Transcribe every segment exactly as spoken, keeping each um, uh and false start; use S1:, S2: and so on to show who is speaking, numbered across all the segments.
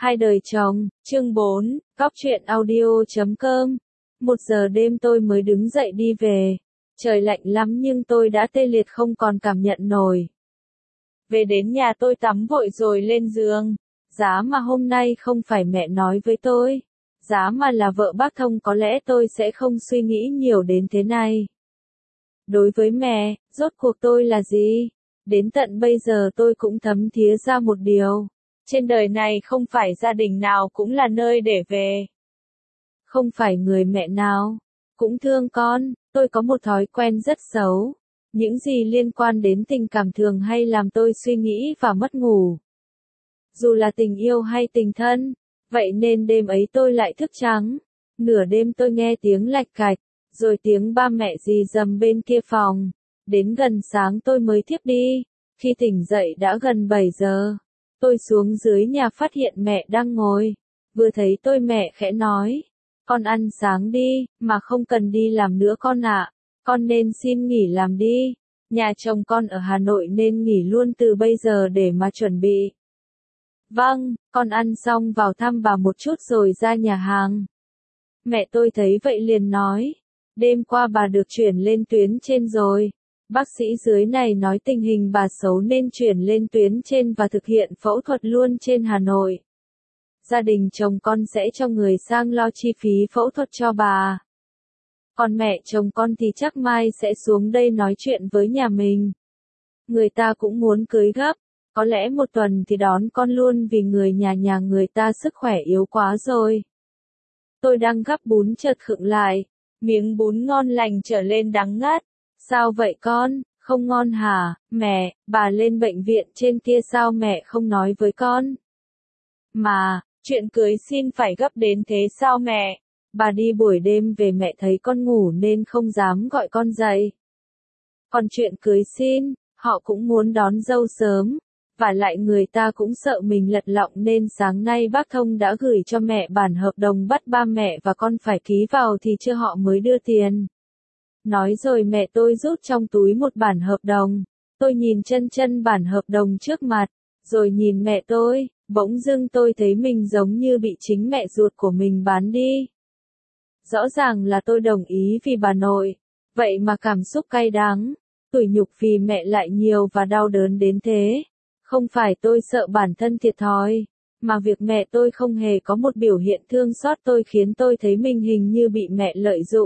S1: Hai đời chồng, chương bốn, cóc truyện audio chấm com. Một giờ đêm tôi mới đứng dậy đi về. Trời lạnh lắm nhưng tôi đã tê liệt không còn cảm nhận nổi. Về đến nhà tôi tắm vội rồi lên giường. Giá mà hôm nay không phải mẹ nói với tôi. Giá mà là vợ bác Thông có lẽ tôi sẽ không suy nghĩ nhiều đến thế này. Đối với mẹ, rốt cuộc tôi là gì? Đến tận bây giờ tôi cũng thấm thía ra một điều. Trên đời này không phải gia đình nào cũng là nơi để về. Không phải người mẹ nào cũng thương con. Tôi có một thói quen rất xấu. Những gì liên quan đến tình cảm thường hay làm tôi suy nghĩ và mất ngủ. Dù là tình yêu hay tình thân. Vậy nên đêm ấy tôi lại thức trắng. Nửa đêm tôi nghe tiếng lạch cạch, rồi tiếng ba mẹ rì rầm bên kia phòng. Đến gần sáng tôi mới thiếp đi. Khi tỉnh dậy đã gần bảy giờ. Tôi xuống dưới nhà phát hiện mẹ đang ngồi. Vừa thấy tôi mẹ khẽ nói. Con ăn sáng đi, mà không cần đi làm nữa con ạ. Con nên xin nghỉ làm đi. Nhà chồng con ở Hà Nội nên nghỉ luôn từ bây giờ để mà chuẩn bị. Vâng, con ăn xong vào thăm bà một chút rồi ra nhà hàng. Mẹ tôi thấy vậy liền nói. Đêm qua bà được chuyển lên tuyến trên rồi. Bác sĩ dưới này nói tình hình bà xấu nên chuyển lên tuyến trên và thực hiện phẫu thuật luôn trên Hà Nội. Gia đình chồng con sẽ cho người sang lo chi phí phẫu thuật cho bà. Còn mẹ chồng con thì chắc mai sẽ xuống đây nói chuyện với nhà mình. Người ta cũng muốn cưới gấp, có lẽ một tuần thì đón con luôn vì người nhà nhà người ta sức khỏe yếu quá rồi. Tôi đang gắp bún chợt khựng lại, miếng bún ngon lành trở lên đắng ngắt. Sao vậy con, không ngon hả, mẹ, bà lên bệnh viện trên kia sao mẹ không nói với con? Mà, chuyện cưới xin phải gấp đến thế sao mẹ? Bà đi buổi đêm về mẹ thấy con ngủ nên không dám gọi con dậy. Còn chuyện cưới xin, họ cũng muốn đón dâu sớm. Và lại người ta cũng sợ mình lật lọng nên sáng nay bác Thông đã gửi cho mẹ bản hợp đồng bắt ba mẹ và con phải ký vào thì chưa họ mới đưa tiền. Nói rồi mẹ tôi rút trong túi một bản hợp đồng. Tôi nhìn chân chân bản hợp đồng trước mặt, rồi nhìn mẹ tôi, bỗng dưng tôi thấy mình giống như bị chính mẹ ruột của mình bán đi. Rõ ràng là tôi đồng ý vì bà nội, vậy mà cảm xúc cay đắng, tủi nhục vì mẹ lại nhiều và đau đớn đến thế. Không phải tôi sợ bản thân thiệt thòi, mà việc mẹ tôi không hề có một biểu hiện thương xót tôi khiến tôi thấy mình hình như bị mẹ lợi dụng.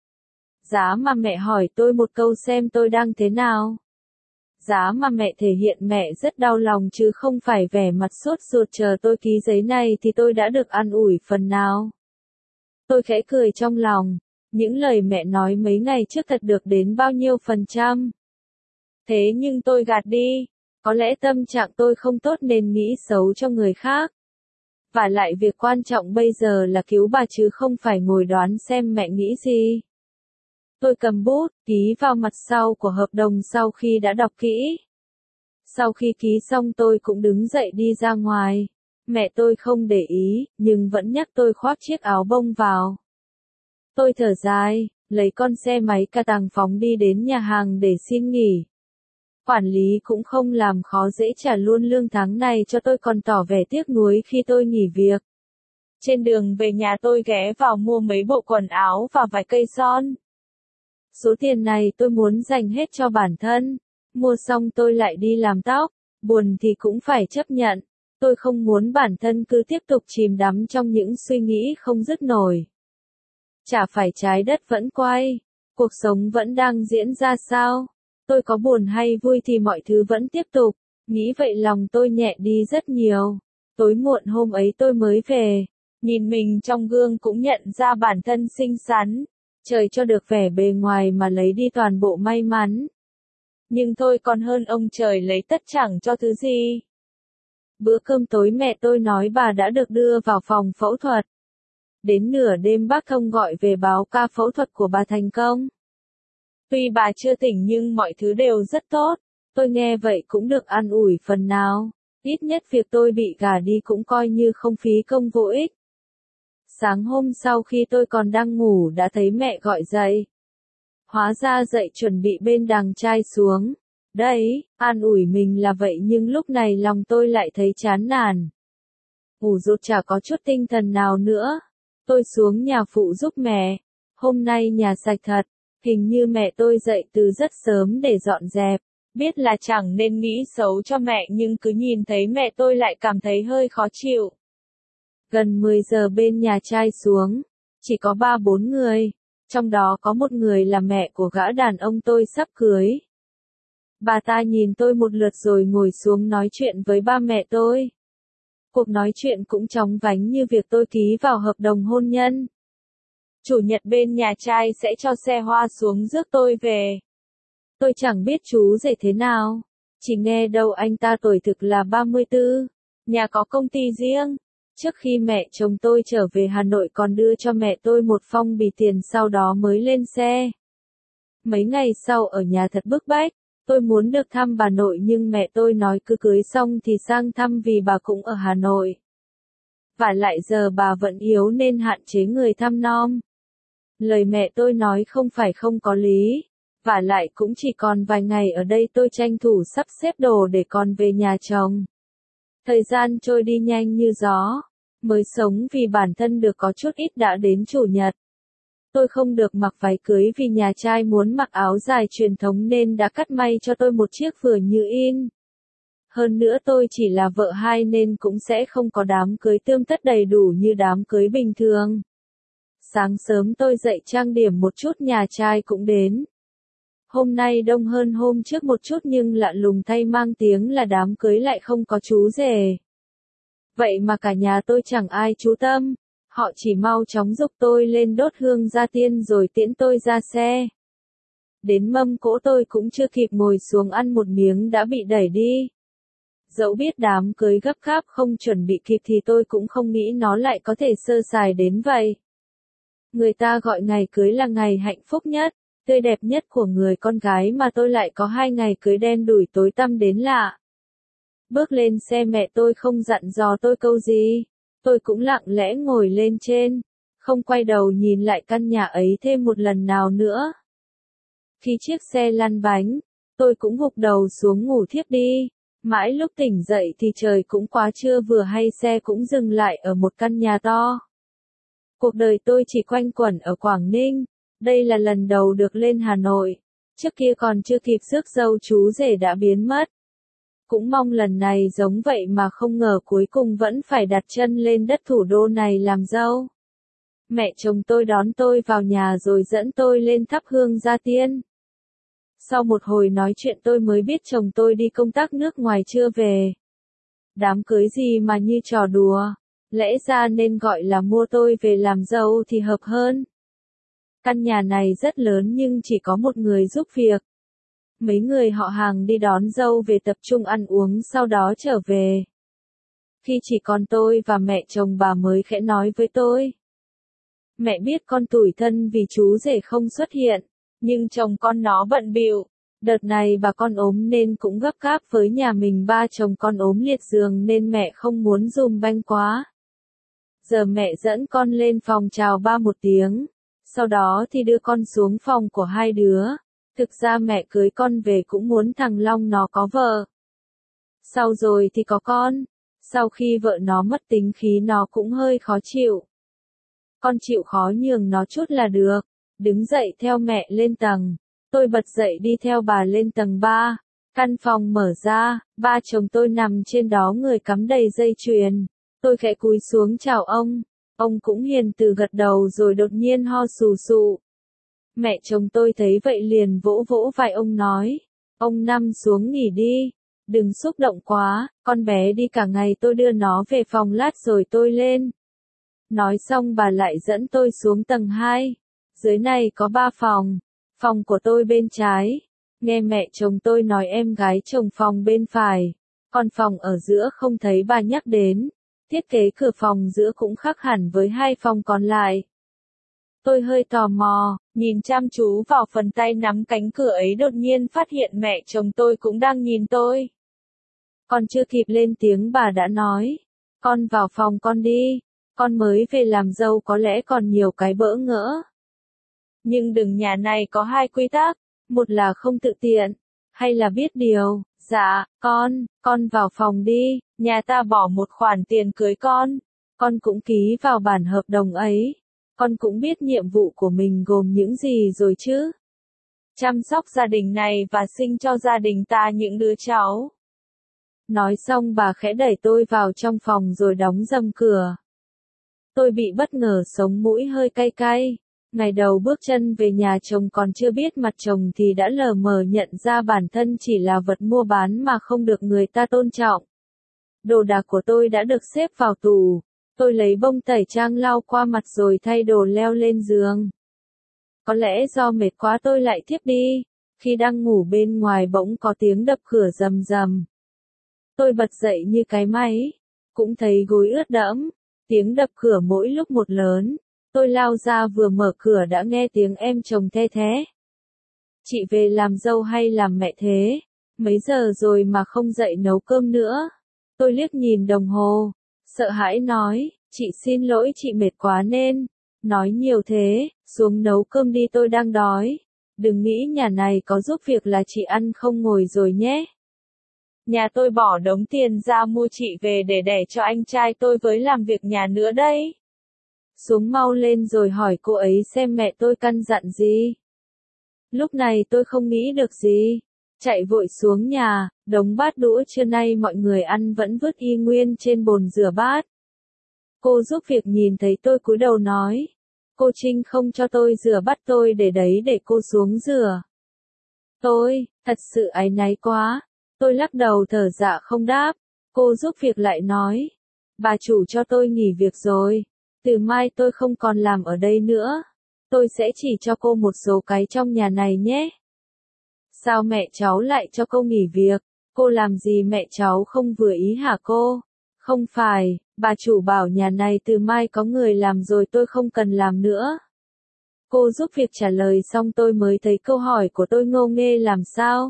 S1: Giá mà mẹ hỏi tôi một câu xem tôi đang thế nào. Giá mà mẹ thể hiện mẹ rất đau lòng chứ không phải vẻ mặt sốt ruột chờ tôi ký giấy này thì tôi đã được an ủi phần nào. Tôi khẽ cười trong lòng, những lời mẹ nói mấy ngày trước thật được đến bao nhiêu phần trăm. Thế nhưng tôi gạt đi, có lẽ tâm trạng tôi không tốt nên nghĩ xấu cho người khác. Và lại việc quan trọng bây giờ là cứu bà chứ không phải ngồi đoán xem mẹ nghĩ gì. Tôi cầm bút, ký vào mặt sau của hợp đồng sau khi đã đọc kỹ. Sau khi ký xong tôi cũng đứng dậy đi ra ngoài. Mẹ tôi không để ý, nhưng vẫn nhắc tôi khoác chiếc áo bông vào. Tôi thở dài, lấy con xe máy ca tàng phóng đi đến nhà hàng để xin nghỉ. Quản lý cũng không làm khó dễ trả luôn lương tháng này cho tôi còn tỏ vẻ tiếc nuối khi tôi nghỉ việc. Trên đường về nhà tôi ghé vào mua mấy bộ quần áo và vài cây son. Số tiền này tôi muốn dành hết cho bản thân. Mua xong tôi lại đi làm tóc. Buồn thì cũng phải chấp nhận. Tôi không muốn bản thân cứ tiếp tục chìm đắm trong những suy nghĩ không dứt nổi. Chả phải trái đất vẫn quay. Cuộc sống vẫn đang diễn ra sao? Tôi có buồn hay vui thì mọi thứ vẫn tiếp tục. Nghĩ vậy lòng tôi nhẹ đi rất nhiều. Tối muộn hôm ấy tôi mới về. Nhìn mình trong gương cũng nhận ra bản thân xinh xắn. Trời cho được vẻ bề ngoài mà lấy đi toàn bộ may mắn. Nhưng tôi còn hơn ông trời lấy tất chẳng cho thứ gì. Bữa cơm tối mẹ tôi nói bà đã được đưa vào phòng phẫu thuật. Đến nửa đêm bác Thông gọi về báo ca phẫu thuật của bà thành công. Tuy bà chưa tỉnh nhưng mọi thứ đều rất tốt. Tôi nghe vậy cũng được an ủi phần nào. Ít nhất việc tôi bị gả đi cũng coi như không phí công vô ích. Sáng hôm sau khi tôi còn đang ngủ đã thấy mẹ gọi dậy. Hóa ra dậy chuẩn bị bên đằng trai xuống. Đấy, an ủi mình là vậy nhưng lúc này lòng tôi lại thấy chán nản. ngủ rụt chả có chút tinh thần nào nữa. Tôi xuống nhà phụ giúp mẹ. Hôm nay nhà sạch thật, hình như mẹ tôi dậy từ rất sớm để dọn dẹp. Biết là chẳng nên nghĩ xấu cho mẹ nhưng cứ nhìn thấy mẹ tôi lại cảm thấy hơi khó chịu. Gần mười giờ bên nhà trai xuống, chỉ có ba bốn người, trong đó có một người là mẹ của gã đàn ông tôi sắp cưới. Bà ta nhìn tôi một lượt rồi ngồi xuống nói chuyện với ba mẹ tôi. Cuộc nói chuyện cũng chóng vánh như việc tôi ký vào hợp đồng hôn nhân. Chủ nhật bên nhà trai sẽ cho xe hoa xuống rước tôi về. Tôi chẳng biết chú rể thế nào, chỉ nghe đâu anh ta tuổi thực là ba mươi tư, nhà có công ty riêng. Trước khi mẹ chồng tôi trở về Hà Nội còn đưa cho mẹ tôi một phong bì tiền sau đó mới lên xe. Mấy ngày sau ở nhà thật bức bách, tôi muốn được thăm bà nội nhưng mẹ tôi nói cứ cưới xong thì sang thăm vì bà cũng ở Hà Nội. Và lại giờ bà vẫn yếu nên hạn chế người thăm nom. Lời mẹ tôi nói không phải không có lý. Và lại cũng chỉ còn vài ngày ở đây tôi tranh thủ sắp xếp đồ để còn về nhà chồng. Thời gian trôi đi nhanh như gió. Mới sống vì bản thân được có chút ít đã đến chủ nhật. Tôi không được mặc váy cưới vì nhà trai muốn mặc áo dài truyền thống nên đã cắt may cho tôi một chiếc vừa như in. Hơn nữa tôi chỉ là vợ hai nên cũng sẽ không có đám cưới tươm tất đầy đủ như đám cưới bình thường. Sáng sớm tôi dậy trang điểm một chút nhà trai cũng đến. Hôm nay đông hơn hôm trước một chút nhưng lạ lùng thay mang tiếng là đám cưới lại không có chú rể. Vậy mà cả nhà tôi chẳng ai chú tâm, họ chỉ mau chóng giục tôi lên đốt hương gia tiên rồi tiễn tôi ra xe. Đến mâm cỗ tôi cũng chưa kịp ngồi xuống ăn một miếng đã bị đẩy đi. Dẫu biết đám cưới gấp gáp không chuẩn bị kịp thì tôi cũng không nghĩ nó lại có thể sơ sài đến vậy. Người ta gọi ngày cưới là ngày hạnh phúc nhất, tươi đẹp nhất của người con gái mà tôi lại có hai ngày cưới đen đủi tối tăm đến lạ. Bước lên xe mẹ tôi không dặn dò tôi câu gì, tôi cũng lặng lẽ ngồi lên trên, không quay đầu nhìn lại căn nhà ấy thêm một lần nào nữa. Khi chiếc xe lăn bánh, tôi cũng gục đầu xuống ngủ thiếp đi, mãi lúc tỉnh dậy thì trời cũng quá trưa vừa hay xe cũng dừng lại ở một căn nhà to. Cuộc đời tôi chỉ quanh quẩn ở Quảng Ninh, đây là lần đầu được lên Hà Nội, trước kia còn chưa kịp rước dâu chú rể đã biến mất. Cũng mong lần này giống vậy mà không ngờ cuối cùng vẫn phải đặt chân lên đất thủ đô này làm dâu. Mẹ chồng tôi đón tôi vào nhà rồi dẫn tôi lên thắp hương gia tiên. Sau một hồi nói chuyện tôi mới biết chồng tôi đi công tác nước ngoài chưa về. Đám cưới gì mà như trò đùa, lẽ ra nên gọi là mua tôi về làm dâu thì hợp hơn. Căn nhà này rất lớn nhưng chỉ có một người giúp việc. Mấy người họ hàng đi đón dâu về tập trung ăn uống sau đó trở về. Khi chỉ còn tôi và mẹ chồng bà mới khẽ nói với tôi. Mẹ biết con tủi thân vì chú rể không xuất hiện, nhưng chồng con nó bận bịu. Đợt này bà con ốm nên cũng gấp gáp với nhà mình, ba chồng con ốm liệt giường nên mẹ không muốn dùm banh quá. Giờ mẹ dẫn con lên phòng chào ba một tiếng, sau đó thì đưa con xuống phòng của hai đứa. Thực ra mẹ cưới con về cũng muốn thằng Long nó có vợ. Sau rồi thì có con. Sau khi vợ nó mất tính khí nó cũng hơi khó chịu. Con chịu khó nhường nó chút là được. Đứng dậy theo mẹ lên tầng. Tôi bật dậy đi theo bà lên tầng ba. Căn phòng mở ra, ba chồng tôi nằm trên đó người cắm đầy dây chuyền. Tôi khẽ cúi xuống chào ông. Ông cũng hiền từ gật đầu rồi đột nhiên ho sù sụ. Mẹ chồng tôi thấy vậy liền vỗ vỗ vai ông nói. Ông nằm xuống nghỉ đi. Đừng xúc động quá, con bé đi cả ngày tôi đưa nó về phòng lát rồi tôi lên. Nói xong bà lại dẫn tôi xuống tầng hai. Dưới này có ba phòng. Phòng của tôi bên trái. Nghe mẹ chồng tôi nói em gái chồng phòng bên phải. Còn phòng ở giữa không thấy bà nhắc đến. Thiết kế cửa phòng giữa cũng khác hẳn với hai phòng còn lại. Tôi hơi tò mò, nhìn chăm chú vào phần tay nắm cánh cửa ấy đột nhiên phát hiện mẹ chồng tôi cũng đang nhìn tôi. Còn chưa kịp lên tiếng bà đã nói, con vào phòng con đi, con mới về làm dâu có lẽ còn nhiều cái bỡ ngỡ. Nhưng đừng, nhà này có hai quy tắc, một là không tự tiện, hay là biết điều. Dạ, con, con vào phòng đi. Nhà ta bỏ một khoản tiền cưới con, con cũng ký vào bản hợp đồng ấy, con cũng biết nhiệm vụ của mình gồm những gì rồi chứ. Chăm sóc gia đình này và sinh cho gia đình ta những đứa cháu. Nói xong bà khẽ đẩy tôi vào trong phòng rồi đóng rầm cửa. Tôi bị bất ngờ sống mũi hơi cay cay. Ngày đầu bước chân về nhà chồng còn chưa biết mặt chồng thì đã lờ mờ nhận ra bản thân chỉ là vật mua bán mà không được người ta tôn trọng. Đồ đạc của tôi đã được xếp vào tủ. Tôi lấy bông tẩy trang lau qua mặt rồi thay đồ leo lên giường. Có lẽ do mệt quá tôi lại thiếp đi. Khi đang ngủ bên ngoài bỗng có tiếng đập cửa rầm rầm. Tôi bật dậy như cái máy. Cũng thấy gối ướt đẫm. Tiếng đập cửa mỗi lúc một lớn. Tôi lao ra vừa mở cửa đã nghe tiếng em chồng the thé. Chị về làm dâu hay làm mẹ thế? Mấy giờ rồi mà không dậy nấu cơm nữa? Tôi liếc nhìn đồng hồ. Sợ hãi nói, chị xin lỗi chị mệt quá nên. Nói nhiều thế, xuống nấu cơm đi tôi đang đói. Đừng nghĩ nhà này có giúp việc là chị ăn không ngồi rồi nhé. Nhà tôi bỏ đống tiền ra mua chị về để đẻ cho anh trai tôi với làm việc nhà nữa đây. Xuống mau lên rồi hỏi cô ấy xem mẹ tôi căn dặn gì. Lúc này tôi không nghĩ được gì. Chạy vội xuống nhà, đống bát đũa trưa nay mọi người ăn vẫn vứt y nguyên trên bồn rửa bát. Cô giúp việc nhìn thấy tôi cúi đầu nói. Cô Trinh không cho tôi rửa bát tôi để đấy để cô xuống rửa. Tôi, thật sự áy náy quá. Tôi lắc đầu thở dạ không đáp. Cô giúp việc lại nói. Bà chủ cho tôi nghỉ việc rồi. Từ mai tôi không còn làm ở đây nữa. Tôi sẽ chỉ cho cô một số cái trong nhà này nhé. Sao mẹ cháu lại cho cô nghỉ việc? Cô làm gì mẹ cháu không vừa ý hả cô? Không phải, bà chủ bảo nhà này từ mai có người làm rồi tôi không cần làm nữa. Cô giúp việc trả lời xong tôi mới thấy câu hỏi của tôi ngô nghê làm sao.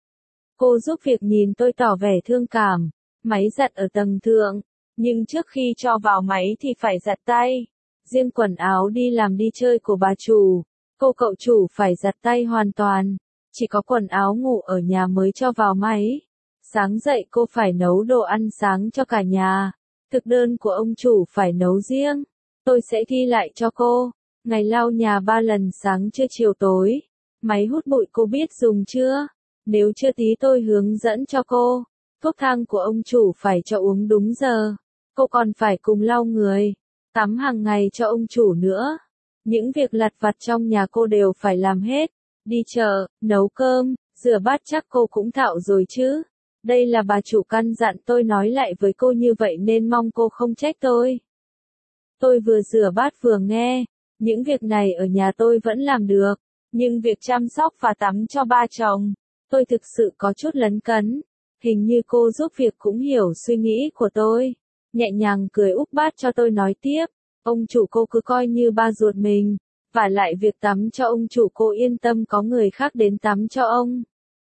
S1: Cô giúp việc nhìn tôi tỏ vẻ thương cảm. Máy giặt ở tầng thượng. Nhưng trước khi cho vào máy thì phải giặt tay. Riêng quần áo đi làm đi chơi của bà chủ, cô cậu chủ phải giặt tay hoàn toàn. Chỉ có quần áo ngủ ở nhà mới cho vào máy. Sáng dậy cô phải nấu đồ ăn sáng cho cả nhà. Thực đơn của ông chủ phải nấu riêng. Tôi sẽ ghi lại cho cô. Ngày lau nhà ba lần sáng trưa chiều tối. Máy hút bụi cô biết dùng chưa? Nếu chưa tí tôi hướng dẫn cho cô. Thuốc thang của ông chủ phải cho uống đúng giờ. Cô còn phải cùng lau người. Tắm hàng ngày cho ông chủ nữa. Những việc lặt vặt trong nhà cô đều phải làm hết. Đi chợ, nấu cơm, rửa bát chắc cô cũng thạo rồi chứ. Đây là bà chủ căn dặn tôi nói lại với cô như vậy nên mong cô không trách tôi. Tôi vừa rửa bát vừa nghe. Những việc này ở nhà tôi vẫn làm được. Nhưng việc chăm sóc và tắm cho ba chồng, tôi thực sự có chút lấn cấn. Hình như cô giúp việc cũng hiểu suy nghĩ của tôi. Nhẹ nhàng cười úp bát cho tôi nói tiếp. Ông chủ cô cứ coi như ba ruột mình. Và lại việc tắm cho ông chủ cô yên tâm có người khác đến tắm cho ông.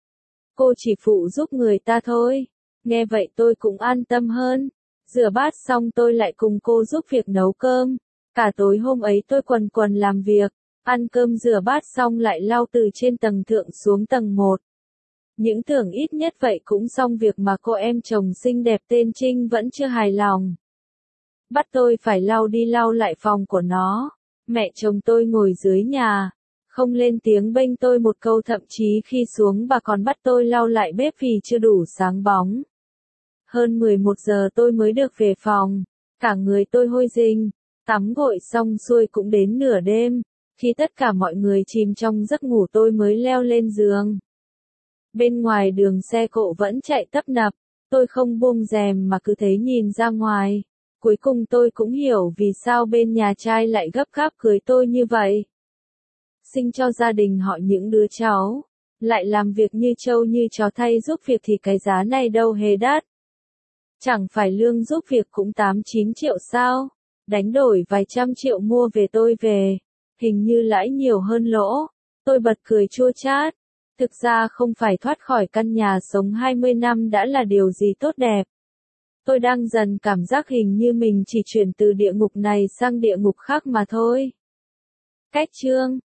S1: Cô chỉ phụ giúp người ta thôi. Nghe vậy tôi cũng an tâm hơn. Rửa bát xong tôi lại cùng cô giúp việc nấu cơm. Cả tối hôm ấy tôi quần quần làm việc. Ăn cơm rửa bát xong lại lau từ trên tầng thượng xuống tầng một. Những tưởng ít nhất vậy cũng xong việc mà cô em chồng xinh đẹp tên Trinh vẫn chưa hài lòng. Bắt tôi phải lau đi lau lại phòng của nó. Mẹ chồng tôi ngồi dưới nhà. Không lên tiếng bênh tôi một câu thậm chí khi xuống bà còn bắt tôi lau lại bếp vì chưa đủ sáng bóng. Hơn mười một giờ tôi mới được về phòng. Cả người tôi hôi rình. Tắm gội xong xuôi cũng đến nửa đêm. Khi tất cả mọi người chìm trong giấc ngủ tôi mới leo lên giường. Bên ngoài đường xe cộ vẫn chạy tấp nập. Tôi không buông rèm mà cứ thế nhìn ra ngoài. Cuối cùng tôi cũng hiểu vì sao bên nhà trai lại gấp gáp cưới tôi như vậy. Sinh cho gia đình họ những đứa cháu. Lại làm việc như trâu như chó thay giúp việc thì cái giá này đâu hề đắt. Chẳng phải lương giúp việc cũng tám chín triệu sao. Đánh đổi vài trăm triệu mua về tôi về. Hình như lãi nhiều hơn lỗ. Tôi bật cười chua chát. Thực ra không phải thoát khỏi căn nhà sống hai mươi năm đã là điều gì tốt đẹp. Tôi đang dần cảm giác hình như mình chỉ chuyển từ địa ngục này sang địa ngục khác mà thôi. Cách chương